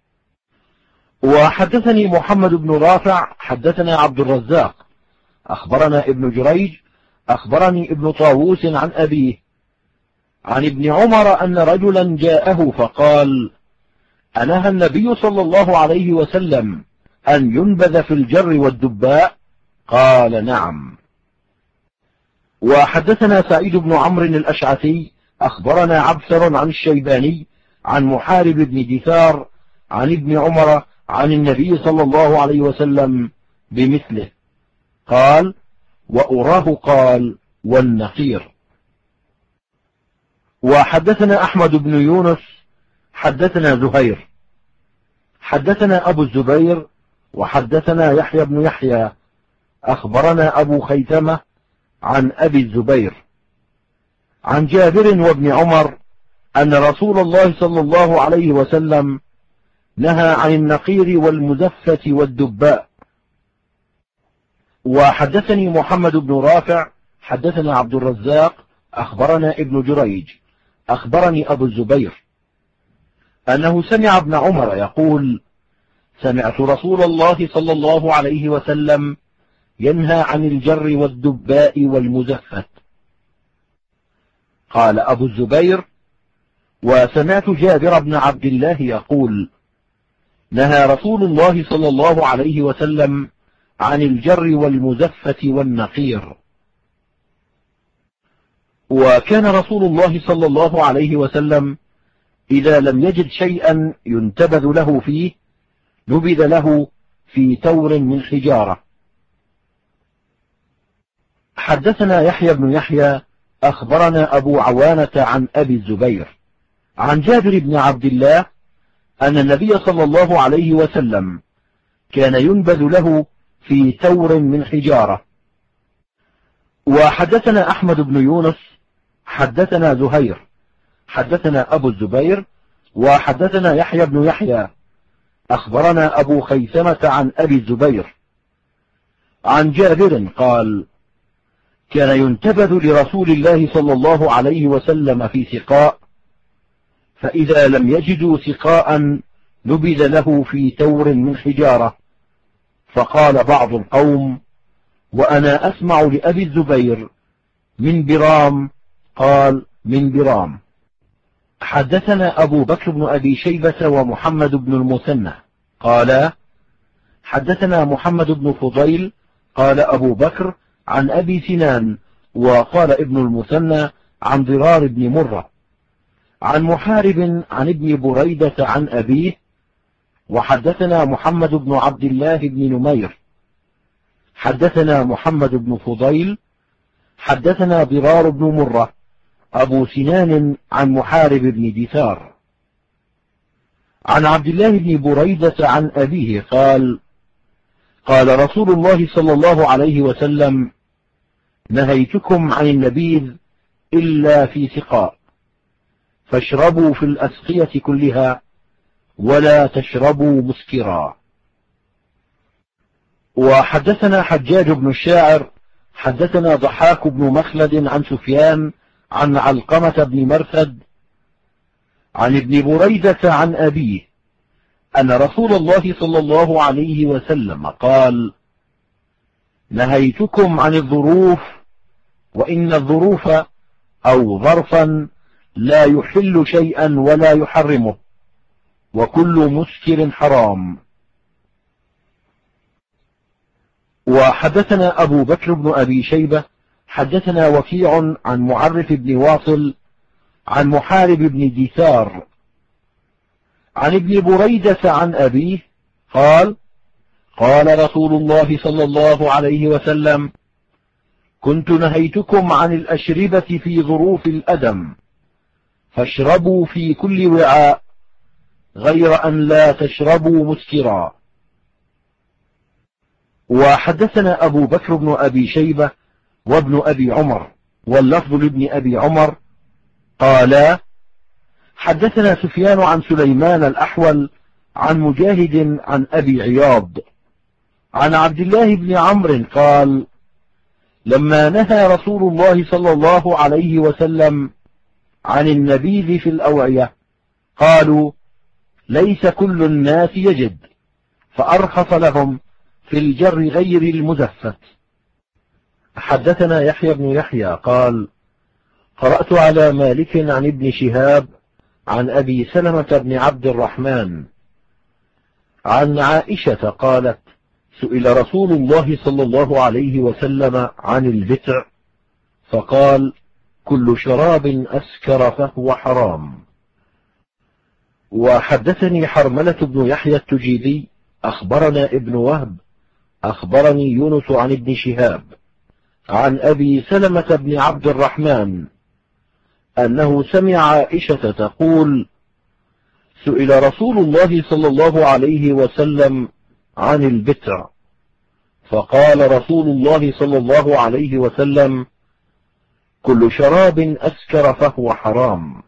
وحدثني محمد بن رافع حدثنا عبد الرزاق أخبرنا ابن جريج أخبرني ابن طاووس عن أبيه عن ابن عمر أن رجلا جاءه فقال: أنهى النبي صلى الله عليه وسلم أن ينبذ في الجر والدباء؟ قال: نعم. وحدثنا سعيد بن عمرو الأشعثي أخبرنا عبثر عن الشيباني عن محارب بن دثار عن ابن عمر عن النبي صلى الله عليه وسلم بمثله قال: وأراه قال: والنقير. وحدثنا أحمد بن يونس حدثنا زهير حدثنا أبو الزبير وحدثنا يحيى بن يحيى أخبرنا أبو خيثمة عن أبي الزبير عن جابر وابن عمر أن رسول الله صلى الله عليه وسلم نهى عن النقير والمزفة والدباء. وحدثني محمد بن رافع حدثنا عبد الرزاق أخبرنا ابن جريج أخبرني أبو الزبير أنه سمع ابن عمر يقول: سمعت رسول الله صلى الله عليه وسلم ينهى عن الجر والدباء والمزفة. قال أبو الزبير: وسمعت جابر بن عبد الله يقول: نهى رسول الله صلى الله عليه وسلم عن الجر والمزفة والنقير. وكان رسول الله صلى الله عليه وسلم إذا لم يجد شيئا ينتبذ له فيه نبذ له في تور من حجارة. حدثنا يحيى بن يحيى أخبرنا أبو عوانة عن أبي الزبير عن جابر بن عبد الله أن النبي صلى الله عليه وسلم كان ينبذ له في تور من حجارة. وحدثنا أحمد بن يونس حدثنا زهير حدثنا أبو الزبير وحدثنا يحيى بن يحيى أخبرنا أبو خيثمة عن أبي الزبير عن جابر قال: كان ينتبذ لرسول الله صلى الله عليه وسلم في سقاء، فإذا لم يجدوا سقاء نبذ له في تور من حجارة. فقال بعض القوم: وأنا أسمع لأبي الزبير من برام، قال: من برام. حدثنا أبو بكر بن أبي شيبة ومحمد بن المثنى قال: حدثنا محمد بن فضيل قال أبو بكر عن أبي سنان، وقال ابن المثنى عن ضرار بن مرة عن محارب عن ابن بريدة عن أبيه. وحدثنا محمد بن عبد الله بن نمير حدثنا محمد بن فضيل حدثنا ضرار بن مرة أبو سنان عن محارب بن دثار عن عبد الله بن بريدة عن أبيه قال: قال رسول الله صلى الله عليه وسلم: نهيتكم عن النبيذ إلا في سقاء، فاشربوا في الأسقية كلها ولا تشربوا مسكرا. وحدثنا حجاج بن الشاعر حدثنا ضحاك بن مخلد عن سفيان عن علقمة بن مرثد عن ابن بريدة عن أبيه أن رسول الله صلى الله عليه وسلم قال: نهيتكم عن الظروف، وإن الظروف أو ظرفا لا يحل شيئا ولا يحرمه، وكل مسكر حرام. وحدثنا أبو بكر بن أبي شيبة حدثنا وكيع عن معرف بن واصل عن محارب بن دثار عن ابن بريدة عن أبيه قال: قال رسول الله صلى الله عليه وسلم: كنت نهيتكم عن الأشربة في ظروف الأدم، فاشربوا في كل وعاء غير أن لا تشربوا مسكرا. وحدثنا أبو بكر بن أبي شيبة وابن أبي عمر واللفظ لابن أبي عمر قالا: حدثنا سفيان عن سليمان الأحول عن مجاهد عن أبي عياض عن عبد الله بن عمرو قال: لما نهى رسول الله صلى الله عليه وسلم عن النبيذ في الأوعية قالوا: ليس كل الناس يجد، فأرخص لهم في الجر غير المزفت. حدثنا يحيى بن يحيى قال: قرأت على مالك عن ابن شهاب عن أبي سلمة بن عبد الرحمن عن عائشة قالت: سئل رسول الله صلى الله عليه وسلم عن البتع فقال: كل شراب أسكر فهو حرام. وحدثني حرملة بن يحيى التجيبي أخبرنا ابن وهب أخبرني يونس عن ابن شهاب عن أبي سلمة بن عبد الرحمن أنه سمع عائشة تقول: سئل رسول الله صلى الله عليه وسلم عن البتع فقال رسول الله صلى الله عليه وسلم: كل شراب أسكر فهو حرام.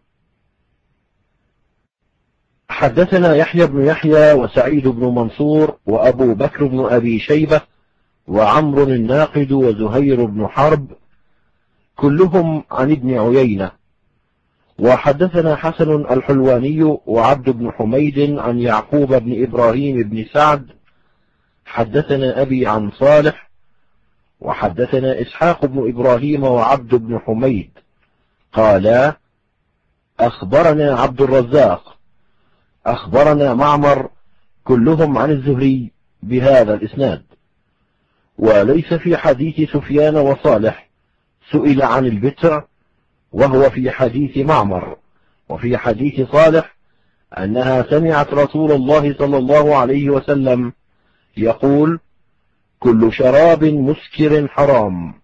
حدثنا يحيى بن يحيى وسعيد بن منصور وأبو بكر بن أبي شيبة وعمر الناقد وزهير بن حرب كلهم عن ابن عيينة. وحدثنا حسن الحلواني وعبد بن حميد عن يعقوب بن إبراهيم بن سعد حدثنا أبي عن صالح. وحدثنا إسحاق بن إبراهيم وعبد بن حميد قالا: أخبرنا عبد الرزاق أخبرنا معمر كلهم عن الزهري بهذا الإسناد. وليس في حديث سفيان وصالح سئل عن البتر، وهو في حديث معمر. وفي حديث صالح أنها سمعت رسول الله صلى الله عليه وسلم يقول: كل شراب مسكر حرام.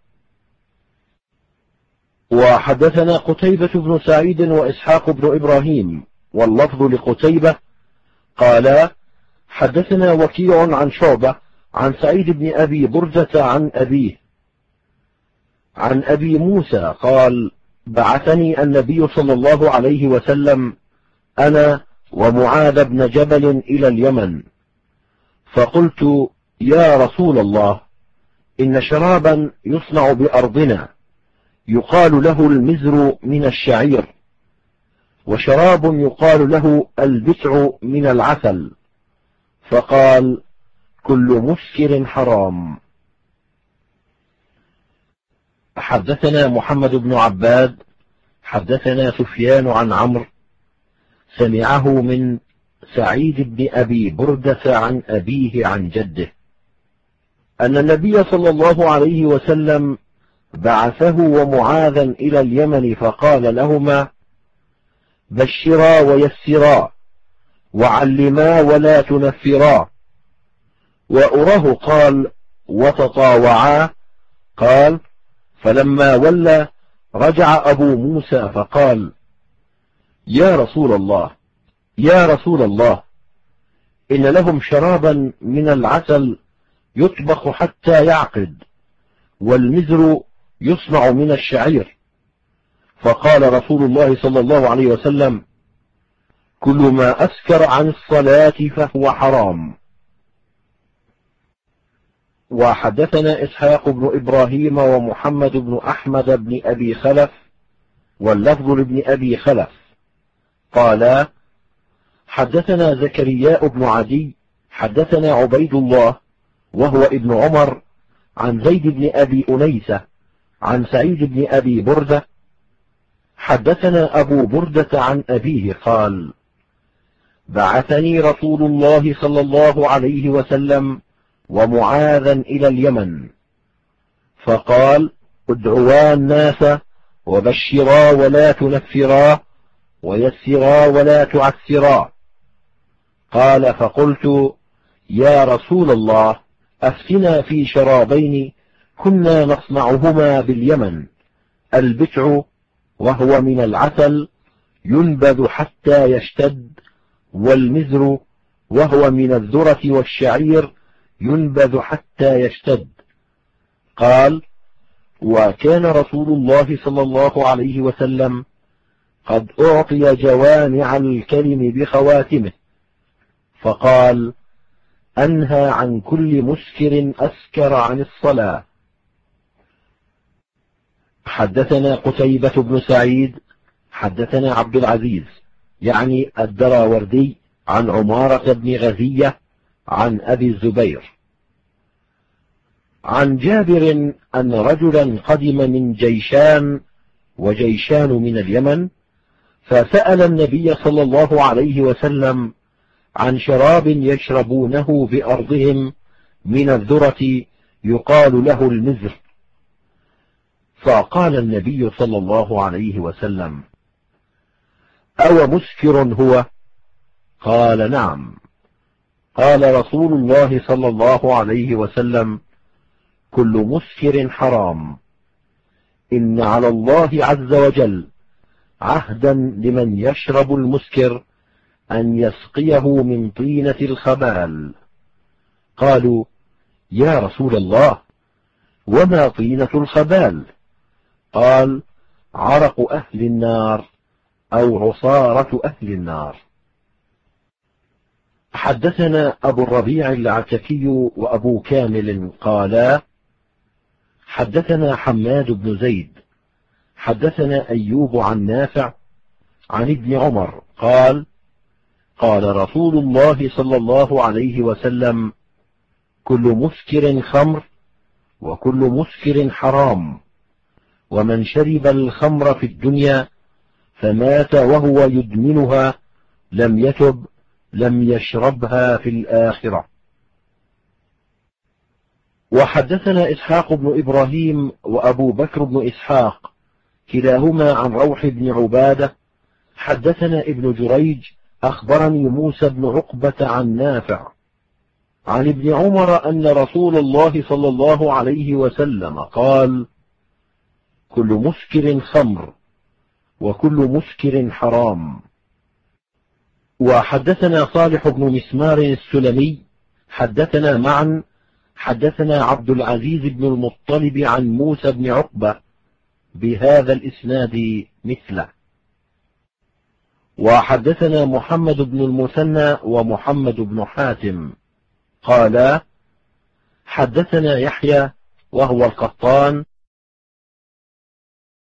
وحدثنا قتيبة بن سعيد وإسحاق بن إبراهيم واللفظ لقتيبة قالا: حدثنا وكيع عن شعبة عن سعيد بن أبي برزة عن أبيه عن أبي موسى قال: بعثني النبي صلى الله عليه وسلم أنا ومعاذ بن جبل إلى اليمن، فقلت: يا رسول الله، إن شرابا يصنع بأرضنا يقال له المزر من الشعير، وشراب يقال له البتع من العسل، فقال: كل مسكر حرام. حدثنا محمد بن عباد حدثنا سفيان عن عمرو سمعه من سعيد بن أبي بردة عن أبيه عن جده أن النبي صلى الله عليه وسلم بعثه ومعاذا إلى اليمن فقال لهما: بشرا ويسرا وعلما ولا تنفرا. وأراه قال: وتطاوعا. قال: فلما ولى رجع أبو موسى فقال: يا رسول الله، يا رسول الله، إن لهم شرابا من العسل يطبخ حتى يعقد، والمزر يصنع من الشعير. فقال رسول الله صلى الله عليه وسلم: كل ما أسكر عن الصلاة فهو حرام. وحدثنا إسحاق بن إبراهيم ومحمد بن أحمد بن أبي خلف واللفظ لابن أبي خلف قالا: حدثنا زكرياء بن عدي حدثنا عبيد الله وهو ابن عمر عن زيد بن أبي أنيسة عن سعيد بن أبي بردة حدثنا أبو بردة عن أبيه قال: بعثني رسول الله صلى الله عليه وسلم ومعاذا إلى اليمن، فقال: ادعوا الناس وبشرا ولا تنفرا ويسرا ولا تعسرا. قال: فقلت: يا رسول الله، أفتنا في شرابين كنا نصنعهما باليمن، البتع وهو من العسل ينبذ حتى يشتد، والمزر وهو من الذرة والشعير ينبذ حتى يشتد. قال: وكان رسول الله صلى الله عليه وسلم قد أعطي جوامع الكلم بخواتمه، فقال: أنهى عن كل مسكر أسكر عن الصلاة. حدثنا قتيبة بن سعيد حدثنا عبد العزيز يعني الدراوردي عن عمارة بن غزية عن أبي الزبير عن جابر أن رجلا قدم من جيشان وجيشان من اليمن، فسأل النبي صلى الله عليه وسلم عن شراب يشربونه بأرضهم من الذرة يقال له المزر، فقال النبي صلى الله عليه وسلم: أو مسكر هو؟ قال: نعم. قال رسول الله صلى الله عليه وسلم: كل مسكر حرام. إن على الله عز وجل عهدا لمن يشرب المسكر أن يسقيه من طينة الخبال. قالوا: يا رسول الله، وما طينة الخبال؟ قال: عرق أهل النار أو عصارة أهل النار. حدثنا أبو الربيع العتكي وأبو كامل قالا: حدثنا حماد بن زيد حدثنا أيوب عن نافع عن ابن عمر قال: قال رسول الله صلى الله عليه وسلم: كل مسكر خمر، وكل مسكر حرام، ومن شرب الخمر في الدنيا فمات وهو يدمنها لم يتب لم يشربها في الآخرة. وحدثنا إسحاق بن إبراهيم وأبو بكر بن إسحاق كلاهما عن روح بن عبادة حدثنا ابن جريج أخبرني موسى بن عقبة عن نافع عن ابن عمر أن رسول الله صلى الله عليه وسلم قال: كل مسكر خمر، وكل مسكر حرام. وحدثنا صالح بن مسمار السلمي حدثنا معا حدثنا عبد العزيز بن المطلب عن موسى بن عقبة بهذا الإسناد مثله. وحدثنا محمد بن المثنى ومحمد بن حاتم قالا حدثنا يحيى وهو القطان